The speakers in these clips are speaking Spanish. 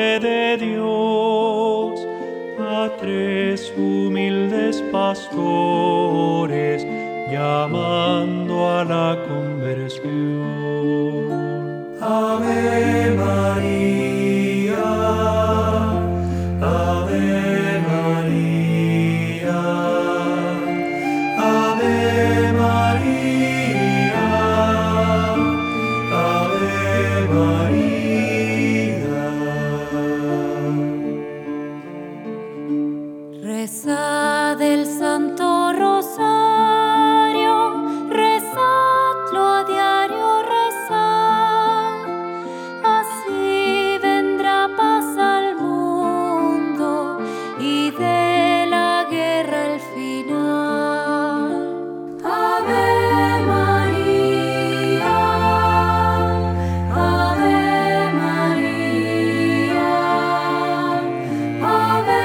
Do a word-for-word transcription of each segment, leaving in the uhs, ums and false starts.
Madre de Dios, a tres humildes pastores, llamando a la conversión. Ave María, Ave María, Ave María, Ave María. Rezad el Santo Rosario, rezadlo a diario, rezad, así vendrá paz al mundo y de la guerra el final. Ave María, Ave María, Ave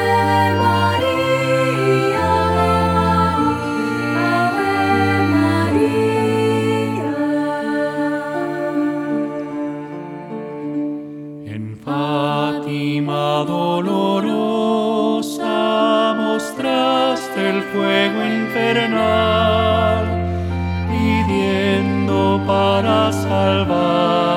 María, Ave María. En Fátima dolorosa mostraste el fuego infernal, pidiendo para salvar